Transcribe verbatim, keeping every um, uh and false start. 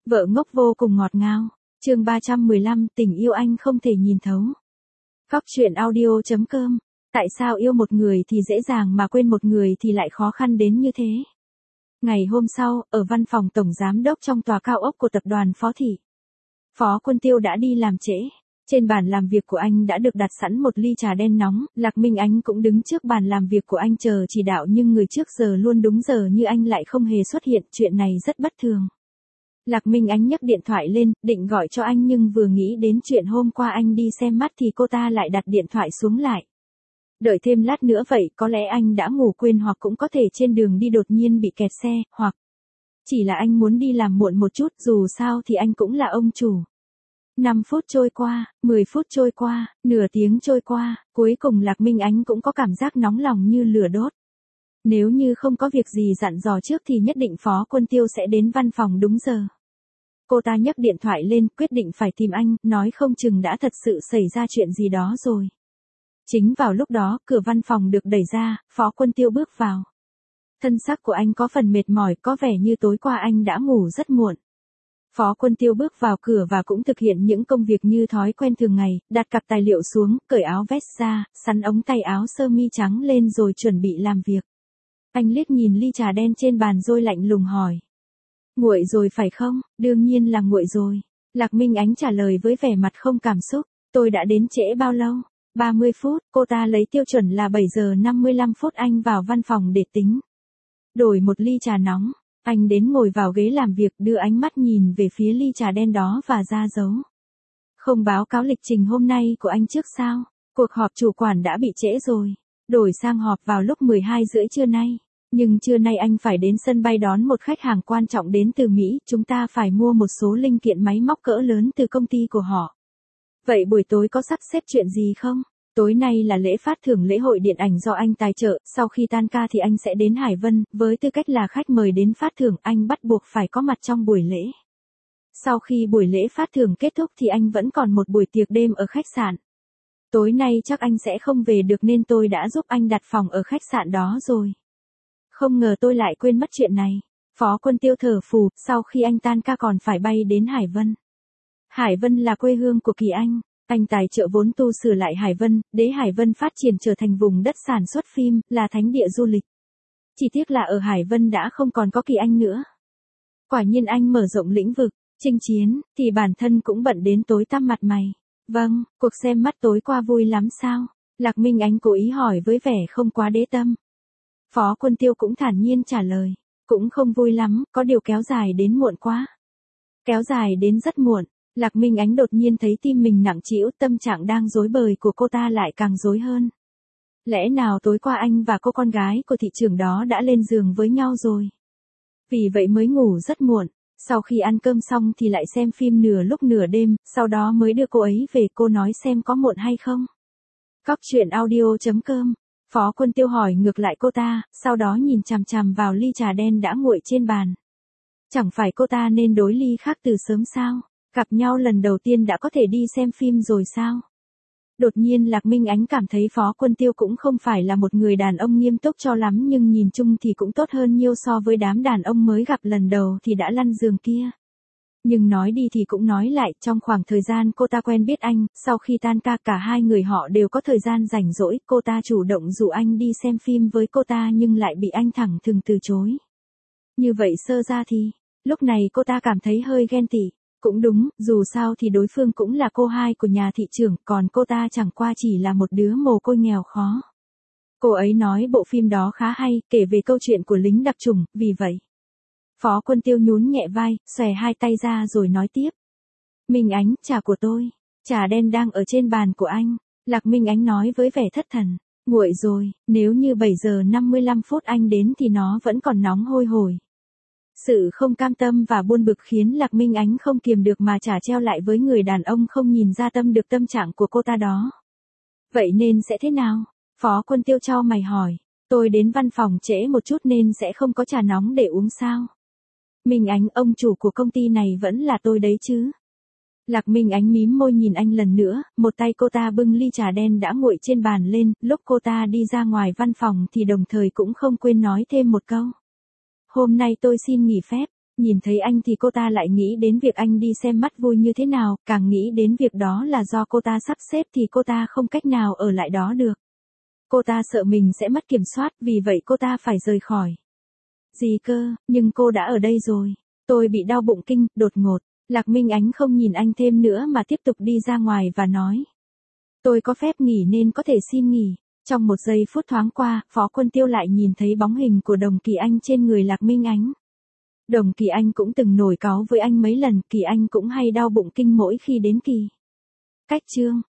Vợ ngốc vô cùng ngọt ngào. Chương ba trăm mười lăm, tình yêu anh không thể nhìn thấu. Góc truyện audio chấm com. Tại sao yêu một người thì dễ dàng mà quên một người thì lại khó khăn đến như thế? Ngày hôm sau, ở văn phòng tổng giám đốc trong tòa cao ốc của tập đoàn Phó Thị, Phó Quân Tiêu đã đi làm trễ. Trên bàn làm việc của anh đã được đặt sẵn một ly trà đen nóng, Lạc Minh Ánh cũng đứng trước bàn làm việc của anh chờ chỉ đạo, nhưng người trước giờ luôn đúng giờ như anh lại không hề xuất hiện, chuyện này rất bất thường. Lạc Minh Ánh nhấc điện thoại lên, định gọi cho anh nhưng vừa nghĩ đến chuyện hôm qua anh đi xem mắt thì cô ta lại đặt điện thoại xuống lại. Đợi thêm lát nữa vậy, có lẽ anh đã ngủ quên hoặc cũng có thể trên đường đi đột nhiên bị kẹt xe, hoặc chỉ là anh muốn đi làm muộn một chút, dù sao thì anh cũng là ông chủ. năm phút trôi qua, mười phút trôi qua, nửa tiếng trôi qua, cuối cùng Lạc Minh Ánh cũng có cảm giác nóng lòng như lửa đốt. Nếu như không có việc gì dặn dò trước thì nhất định Phó Quân Tiêu sẽ đến văn phòng đúng giờ. Cô ta nhấc điện thoại lên, quyết định phải tìm anh, nói không chừng đã thật sự xảy ra chuyện gì đó rồi. Chính vào lúc đó, cửa văn phòng được đẩy ra, Phó Quân Tiêu bước vào. Thân xác của anh có phần mệt mỏi, có vẻ như tối qua anh đã ngủ rất muộn. Phó Quân Tiêu bước vào cửa và cũng thực hiện những công việc như thói quen thường ngày, đặt cặp tài liệu xuống, cởi áo vest ra, sắn ống tay áo sơ mi trắng lên rồi chuẩn bị làm việc. Anh liếc nhìn ly trà đen trên bàn rồi lạnh lùng hỏi. Nguội rồi phải không? Đương nhiên là nguội rồi. Lạc Minh Ánh trả lời với vẻ mặt không cảm xúc. Tôi đã đến trễ bao lâu? ba mươi phút, cô ta lấy tiêu chuẩn là bảy giờ năm mươi lăm phút anh vào văn phòng để tính. Đổi một ly trà nóng, anh đến ngồi vào ghế làm việc, đưa ánh mắt nhìn về phía ly trà đen đó và ra dấu. Không báo cáo lịch trình hôm nay của anh trước sao? Cuộc họp chủ quản đã bị trễ rồi. Đổi sang họp vào lúc mười hai rưỡi trưa nay. Nhưng trưa nay anh phải đến sân bay đón một khách hàng quan trọng đến từ Mỹ, chúng ta phải mua một số linh kiện máy móc cỡ lớn từ công ty của họ. Vậy buổi tối có sắp xếp chuyện gì không? Tối nay là lễ phát thưởng lễ hội điện ảnh do anh tài trợ, sau khi tan ca thì anh sẽ đến Hải Vân, với tư cách là khách mời đến phát thưởng, anh bắt buộc phải có mặt trong buổi lễ. Sau khi buổi lễ phát thưởng kết thúc thì anh vẫn còn một buổi tiệc đêm ở khách sạn. Tối nay chắc anh sẽ không về được nên tôi đã giúp anh đặt phòng ở khách sạn đó rồi. Không ngờ tôi lại quên mất chuyện này. Phó Quân Tiêu thở phù, sau khi anh tan ca còn phải bay đến Hải Vân. Hải Vân là quê hương của Kỳ Anh. Anh tài trợ vốn tu sửa lại Hải Vân, để Hải Vân phát triển trở thành vùng đất sản xuất phim, là thánh địa du lịch. Chỉ tiếc là ở Hải Vân đã không còn có Kỳ Anh nữa. Quả nhiên anh mở rộng lĩnh vực, chinh chiến, thì bản thân cũng bận đến tối tăm mặt mày. Vâng, cuộc xem mắt tối qua vui lắm sao? Lạc Minh Ánh cố ý hỏi với vẻ không quá đế tâm. Phó Quân Tiêu cũng thản nhiên trả lời. Cũng không vui lắm, có điều kéo dài đến muộn quá. Kéo dài đến rất muộn. Lạc Minh Ánh đột nhiên thấy tim mình nặng trĩu, tâm trạng đang rối bời của cô ta lại càng rối hơn. Lẽ nào tối qua anh và cô con gái của thị trưởng đó đã lên giường với nhau rồi? Vì vậy mới ngủ rất muộn. Sau khi ăn cơm xong thì lại xem phim nửa lúc nửa đêm, sau đó mới đưa cô ấy về, cô nói xem có muộn hay không. Góc truyện audio chấm com. Phó Quân Tiêu hỏi ngược lại cô ta, sau đó nhìn chằm chằm vào ly trà đen đã nguội trên bàn. Chẳng phải cô ta nên đối ly khác từ sớm sao? Gặp nhau lần đầu tiên đã có thể đi xem phim rồi sao? Đột nhiên Lạc Minh Ánh cảm thấy Phó Quân Tiêu cũng không phải là một người đàn ông nghiêm túc cho lắm, nhưng nhìn chung thì cũng tốt hơn nhiều so với đám đàn ông mới gặp lần đầu thì đã lăn giường kia. Nhưng nói đi thì cũng nói lại, trong khoảng thời gian cô ta quen biết anh, sau khi tan ca cả hai người họ đều có thời gian rảnh rỗi, cô ta chủ động rủ anh đi xem phim với cô ta nhưng lại bị anh thẳng thừng từ chối. Như vậy sơ ra thì, lúc này cô ta cảm thấy hơi ghen tị. Cũng đúng, dù sao thì đối phương cũng là cô hai của nhà thị trưởng, còn cô ta chẳng qua chỉ là một đứa mồ côi nghèo khó. Cô ấy nói bộ phim đó khá hay, kể về câu chuyện của lính đặc chủng, vì vậy. Phó Quân Tiêu nhún nhẹ vai, xòe hai tay ra rồi nói tiếp. Minh Ánh, trà của tôi. Trà đen đang ở trên bàn của anh. Lạc Minh Ánh nói với vẻ thất thần. Nguội rồi, nếu như bảy giờ năm mươi lăm phút anh đến thì nó vẫn còn nóng hôi hổi. Sự không cam tâm và buồn bực khiến Lạc Minh Ánh không kiềm được mà trả treo lại với người đàn ông không nhìn ra tâm được tâm trạng của cô ta đó. Vậy nên sẽ thế nào? Phó Quân Tiêu chau mày hỏi. Tôi đến văn phòng trễ một chút nên sẽ không có trà nóng để uống sao? Minh Ánh, ông chủ của công ty này vẫn là tôi đấy chứ? Lạc Minh Ánh mím môi nhìn anh lần nữa, một tay cô ta bưng ly trà đen đã nguội trên bàn lên, lúc cô ta đi ra ngoài văn phòng thì đồng thời cũng không quên nói thêm một câu. Hôm nay tôi xin nghỉ phép. Nhìn thấy anh thì cô ta lại nghĩ đến việc anh đi xem mắt vui như thế nào, càng nghĩ đến việc đó là do cô ta sắp xếp thì cô ta không cách nào ở lại đó được. Cô ta sợ mình sẽ mất kiểm soát, vì vậy cô ta phải rời khỏi. Gì cơ, nhưng cô đã ở đây rồi. Tôi bị đau bụng kinh, đột ngột. Lạc Minh Ánh không nhìn anh thêm nữa mà tiếp tục đi ra ngoài và nói. Tôi có phép nghỉ nên có thể xin nghỉ. Trong một giây phút thoáng qua, Phó Quân Tiêu lại nhìn thấy bóng hình của Đồng Kỳ Anh trên người Lạc Minh Ánh. Đồng Kỳ Anh cũng từng nổi cáu với anh mấy lần, Kỳ Anh cũng hay đau bụng kinh mỗi khi đến kỳ. Cách chương